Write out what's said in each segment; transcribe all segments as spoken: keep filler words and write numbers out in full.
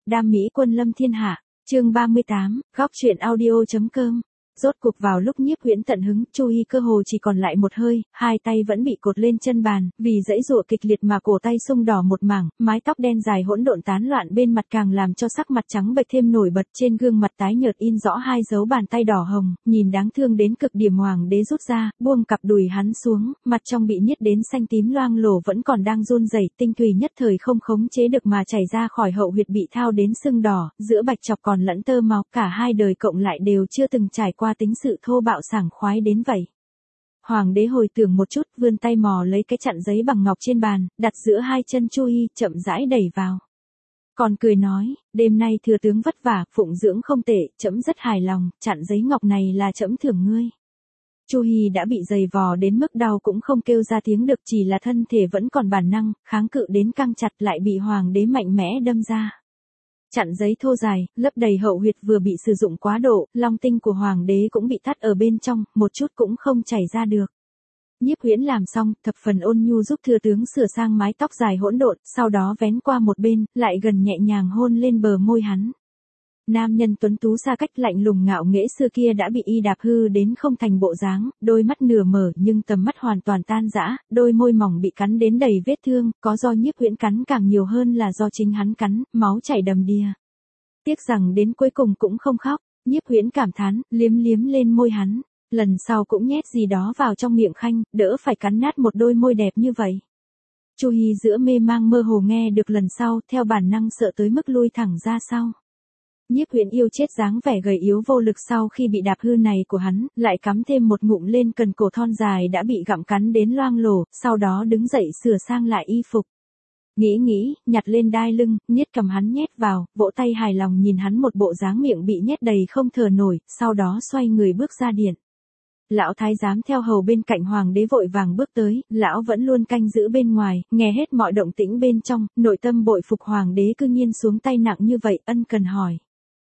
đam mỹ quân lâm thiên hạ, chương ba mươi tám, góc truyện audio.com. Rốt cuộc vào lúc Nhiếp Huyễn tận hứng, Chu Hi cơ hồ chỉ còn lại một hơi, hai tay vẫn bị cột lên chân bàn, vì giãy giụa kịch liệt mà cổ tay sưng đỏ một mảng, mái tóc đen dài hỗn độn tán loạn bên mặt càng làm cho sắc mặt trắng bệch thêm nổi bật, trên gương mặt tái nhợt in rõ hai dấu bàn tay đỏ hồng, nhìn đáng thương đến cực điểm. Hoàng đế rút ra, buông cặp đùi hắn xuống, mặt trong bị niết đến xanh tím loang lổ vẫn còn đang run rẩy, tinh thủy nhất thời không khống chế được mà chảy ra khỏi hậu huyệt bị thao đến sưng đỏ, giữa bạch chọc còn lẫn tơ máu, cả hai đời cộng lại đều chưa từng trải qua tính sự thô bạo sảng khoái đến vậy. Hoàng đế hồi tưởng một chút, vươn tay mò lấy cái chặn giấy bằng ngọc trên bàn, đặt giữa hai chân Chu Hi, chậm rãi đẩy vào. Còn cười nói, đêm nay thừa tướng vất vả, phụng dưỡng không tệ, trẫm rất hài lòng, chặn giấy ngọc này là trẫm thưởng ngươi. Chu Hi đã bị giày vò đến mức đau cũng không kêu ra tiếng được, chỉ là thân thể vẫn còn bản năng, kháng cự đến căng chặt lại bị hoàng đế mạnh mẽ đâm ra. Chặn giấy thô dài, lấp đầy hậu huyệt vừa bị sử dụng quá độ, long tinh của hoàng đế cũng bị thắt ở bên trong, một chút cũng không chảy ra được. Nhiếp Huyễn làm xong, thập phần ôn nhu giúp thừa tướng sửa sang mái tóc dài hỗn độn, sau đó vén qua một bên, lại gần nhẹ nhàng hôn lên bờ môi hắn. Nam nhân tuấn tú xa cách lạnh lùng ngạo nghễ xưa kia đã bị y đạp hư đến không thành bộ dáng, đôi mắt nửa mở nhưng tầm mắt hoàn toàn tan rã, đôi môi mỏng bị cắn đến đầy vết thương, có do Nhiếp Huyễn cắn càng nhiều hơn là do chính hắn cắn, máu chảy đầm đìa. Tiếc rằng đến cuối cùng cũng không khóc, Nhiếp Huyễn cảm thán, liếm liếm lên môi hắn, lần sau cũng nhét gì đó vào trong miệng khanh, đỡ phải cắn nát một đôi môi đẹp như vậy. Chu Hi giữa mê mang mơ hồ nghe được lần sau, theo bản năng sợ tới mức lui thẳng ra sau. Nhiếp Huyễn yêu chết dáng vẻ gầy yếu vô lực sau khi bị đạp hư này của hắn, lại cắm thêm một ngụm lên cần cổ thon dài đã bị gặm cắn đến loang lổ, sau đó đứng dậy sửa sang lại y phục. Nghĩ nghĩ, nhặt lên đai lưng, niết cầm hắn nhét vào, vỗ tay hài lòng nhìn hắn một bộ dáng miệng bị nhét đầy không thở nổi, sau đó xoay người bước ra điện. Lão thái giám theo hầu bên cạnh hoàng đế vội vàng bước tới, lão vẫn luôn canh giữ bên ngoài, nghe hết mọi động tĩnh bên trong, nội tâm bội phục hoàng đế cư nhiên xuống tay nặng như vậy, ân cần hỏi.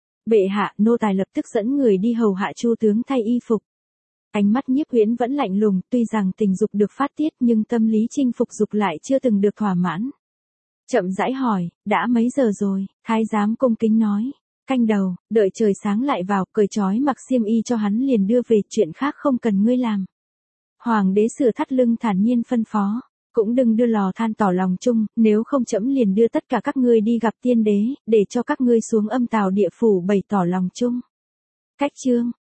Bệ hạ, nô tài lập tức dẫn người đi hầu hạ Chu tướng thay y phục. Ánh mắt Nhiếp Huyễn vẫn lạnh lùng, tuy rằng tình dục được phát tiết nhưng tâm lý chinh phục dục lại chưa từng được thỏa mãn. Chậm rãi hỏi, đã mấy giờ rồi? Thái giám cung kính nói, canh đầu, đợi trời sáng lại vào, cởi trói mặc xiêm y cho hắn liền đưa về, chuyện khác không cần ngươi làm. Hoàng đế sửa thắt lưng thản nhiên phân phó. Cũng đừng đưa lò than tỏ lòng chung, nếu không trẫm liền đưa tất cả các ngươi đi gặp tiên đế, để cho các ngươi xuống âm tào địa phủ bày tỏ lòng chung. Cách chương,